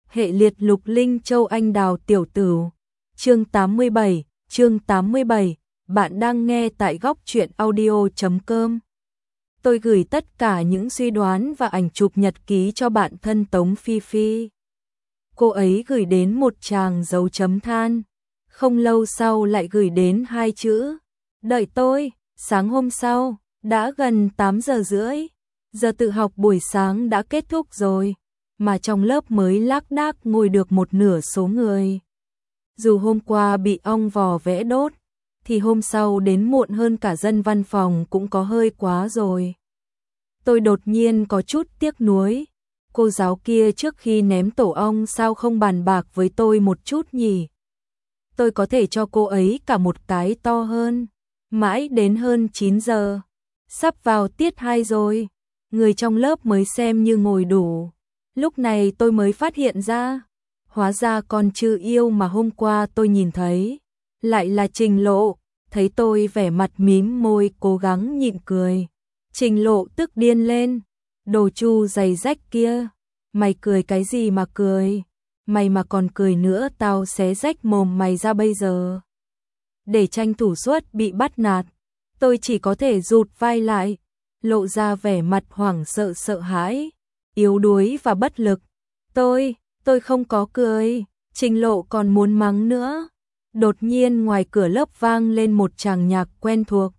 Hệ liệt Lục Linh Châu Anh Đào Tiểu Tửu. Chương 87, bạn đang nghe tại góc truyện audio.com. Tôi gửi tất cả những suy đoán và ảnh chụp nhật ký cho bạn thân Tống Phi Phi. Cô ấy gửi đến một tràng dấu chấm than. Không lâu sau lại gửi đến 2 chữ: đợi tôi. Sáng hôm sau, đã gần 8 giờ rưỡi. Giờ tự học buổi sáng đã kết thúc rồi, mà trong lớp mới lác đác ngồi được một nửa số người. Dù hôm qua bị ong vò vẽ đốt, thì hôm sau đến muộn hơn cả dân văn phòng cũng có hơi quá rồi. Tôi đột nhiên có chút tiếc nuối. Cô giáo kia trước khi ném tổ ong sao không bàn bạc với tôi một chút nhỉ? Tôi có thể cho cô ấy cả một cái to hơn. Mãi đến hơn 9 giờ, sắp vào tiết 2 rồi, người trong lớp mới xem như ngồi đủ. Lúc này tôi mới phát hiện ra, hóa ra con Trư Yêu mà hôm qua tôi nhìn thấy lại là Trình Lộ. Thấy tôi vẻ mặt mím môi cố gắng nhịn cười, Trình Lộ tức điên lên: đồ Chu giày rách kia, mày cười cái gì mà cười? Mày mà còn cười nữa tao xé rách mồm mày ra bây giờ. Để tranh thủ suất bị bắt nạt, tôi chỉ có thể rụt vai lại, lộ ra vẻ mặt hoảng sợ sợ hãi, yếu đuối và bất lực. Tôi không có cười. Trình Lộ còn muốn mắng nữa. Đột nhiên ngoài cửa lớp vang lên một tràng nhạc quen thuộc.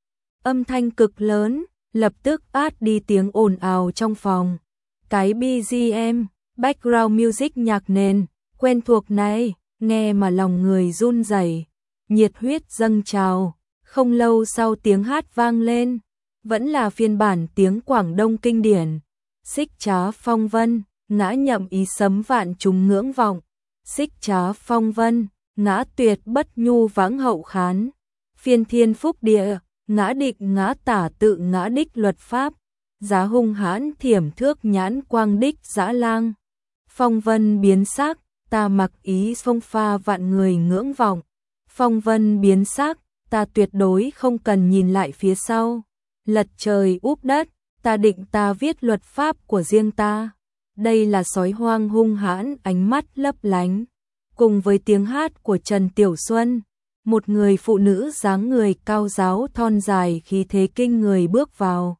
Âm thanh cực lớn, lập tức át đi tiếng ồn ào trong phòng. Cái BGM, background music nhạc nền, quen thuộc này, nghe mà lòng người run rẩy, nhiệt huyết dâng trào. Không lâu sau tiếng hát vang lên, vẫn là phiên bản tiếng Quảng Đông kinh điển. Xích Trá phong vân, ngã nhậm ý sấm vạn chúng ngưỡng vọng. Xích Trá phong vân, ngã tuyệt bất nhu vãng hậu khán. Phiên thiên phúc địa, ngã định ngã tả tự ngã đích luật pháp. Giá hung hãn thiểm thước nhãn quang đích dã lang. Phong vân biến sắc, ta mặc ý phong pha vạn người ngưỡng vọng. Phong vân biến sắc, ta tuyệt đối không cần nhìn lại phía sau. Lật trời úp đất, ta định ta viết luật pháp của riêng ta. Đây là sói hoang hung hãn ánh mắt lấp lánh. Cùng với tiếng hát của Trần Tiểu Xuân, một người phụ nữ dáng người cao ráo thon dài khí thế kinh người bước vào.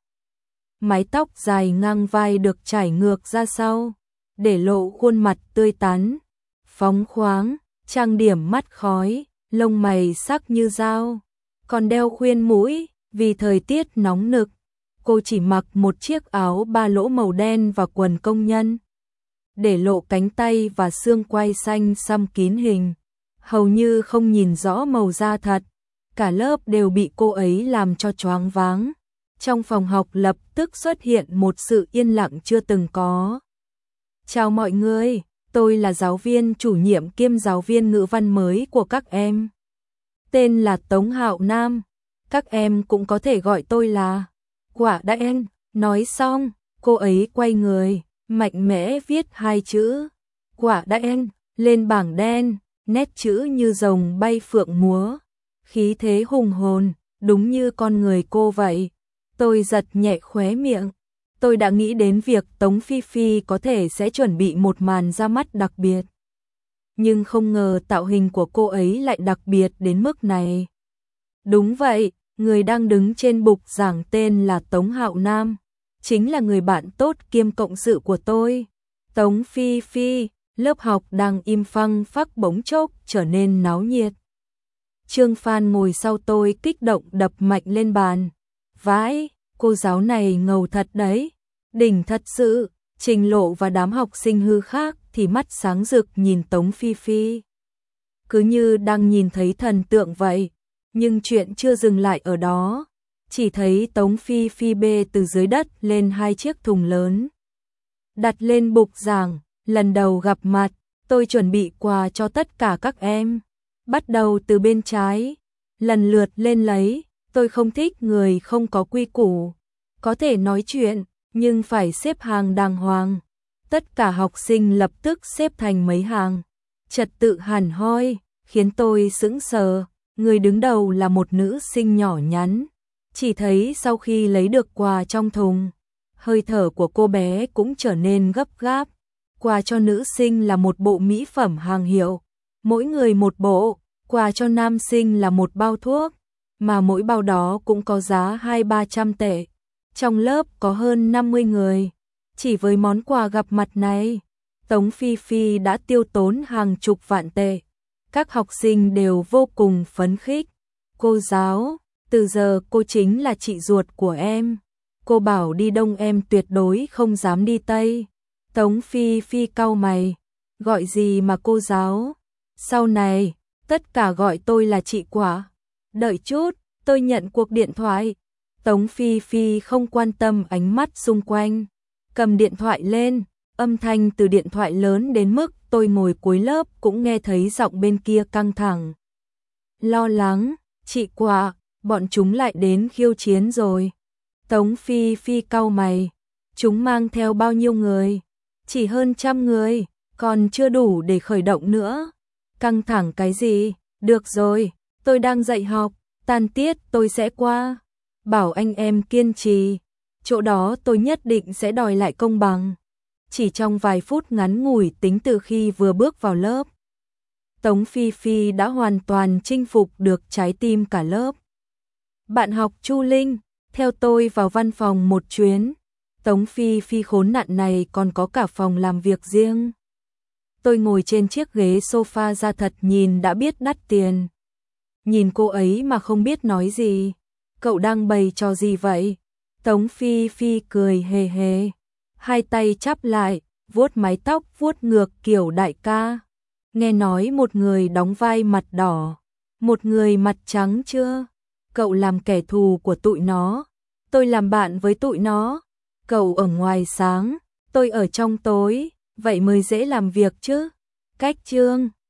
Mái tóc dài ngang vai được trải ngược ra sau, để lộ khuôn mặt tươi tắn, phóng khoáng, trang điểm mắt khói, lông mày sắc như dao, còn đeo khuyên mũi. Vì thời tiết nóng nực, cô chỉ mặc một chiếc áo ba lỗ màu đen và quần công nhân, để lộ cánh tay và xương quai xanh xăm kín hình, hầu như không nhìn rõ màu da thật. Cả lớp đều bị cô ấy làm cho choáng váng. Trong phòng học lập tức xuất hiện một sự yên lặng chưa từng có. Chào mọi người, tôi là giáo viên chủ nhiệm kiêm giáo viên ngữ văn mới của các em. Tên là Tống Hạo Nam. Các em cũng có thể gọi tôi là Quả Đen. Nói xong, cô ấy quay người, mạnh mẽ viết 2 chữ Quả Đen lên bảng đen, nét chữ như rồng bay phượng múa, khí thế hùng hồn, đúng như con người cô vậy. Tôi giật nhẹ khóe miệng. Tôi đã nghĩ đến việc Tống Phi Phi có thể sẽ chuẩn bị một màn ra mắt đặc biệt, nhưng không ngờ tạo hình của cô ấy lại đặc biệt đến mức này. Đúng vậy, người đang đứng trên bục giảng tên là Tống Hạo Nam, chính là người bạn tốt kiêm cộng sự của tôi. Tống Phi Phi. Lớp học đang im phăng phắc bỗng chốc trở nên náo nhiệt. Trương Phan ngồi sau tôi kích động đập mạnh lên bàn. Vãi, cô giáo này ngầu thật đấy, đỉnh thật sự. Trình Lộ và đám học sinh hư khác thì mắt sáng rực nhìn Tống Phi Phi, cứ như đang nhìn thấy thần tượng vậy. Nhưng chuyện chưa dừng lại ở đó, chỉ thấy Tống Phi Phi bê từ dưới đất lên 2 chiếc thùng lớn, đặt lên bục giảng. Lần đầu gặp mặt, tôi chuẩn bị quà cho tất cả các em. Bắt đầu từ bên trái, lần lượt lên lấy. Tôi không thích người không có quy củ. Có thể nói chuyện, nhưng phải xếp hàng đàng hoàng. Tất cả học sinh lập tức xếp thành mấy hàng, trật tự hẳn hoi, khiến tôi sững sờ. Người đứng đầu là một nữ sinh nhỏ nhắn. Chỉ thấy sau khi lấy được quà trong thùng, hơi thở của cô bé cũng trở nên gấp gáp. quà cho nữ sinh là một bộ mỹ phẩm hàng hiệu, mỗi người một bộ, quà cho nam sinh là một bao thuốc, mà mỗi bao đó cũng có giá 200-300 tệ. Trong lớp có hơn 50 người, chỉ với món quà gặp mặt này, Tống Phi Phi đã tiêu tốn hàng chục vạn tệ. Các học sinh đều vô cùng phấn khích. Cô giáo, từ giờ cô chính là chị ruột của em. Cô bảo đi đông em tuyệt đối không dám đi tây. Tống Phi Phi cau mày, gọi gì mà cô giáo? Sau này, tất cả gọi tôi là chị Quả. Đợi chút, tôi nhận cuộc điện thoại. Tống Phi Phi không quan tâm ánh mắt xung quanh, cầm điện thoại lên, âm thanh từ điện thoại lớn đến mức tôi ngồi cuối lớp cũng nghe thấy giọng bên kia căng thẳng. Lo lắng, chị Quả, bọn chúng lại đến khiêu chiến rồi. Tống Phi Phi cau mày, chúng mang theo bao nhiêu người? Chỉ hơn 100 người, còn chưa đủ để khởi động nữa. Căng thẳng cái gì? Được rồi, tôi đang dạy học, tan tiết tôi sẽ qua. Bảo anh em kiên trì, chỗ đó tôi nhất định sẽ đòi lại công bằng. Chỉ trong vài phút ngắn ngủi tính từ khi vừa bước vào lớp, Tống Phi Phi đã hoàn toàn chinh phục được trái tim cả lớp. Bạn học Chu Linh, theo tôi vào văn phòng một chuyến. Tống Phi Phi khốn nạn này còn có cả phòng làm việc riêng. Tôi ngồi trên chiếc ghế sofa da thật nhìn đã biết đắt tiền. Nhìn cô ấy mà không biết nói gì. Cậu đang bày trò gì vậy? Tống Phi Phi cười hề hề, hai tay chắp lại, vuốt mái tóc vuốt ngược kiểu đại ca. Nghe nói một người đóng vai mặt đỏ, một người mặt trắng chưa? Cậu làm kẻ thù của tụi nó, tôi làm bạn với tụi nó. Cậu ở ngoài sáng, tôi ở trong tối, vậy mới dễ làm việc chứ. Cách chương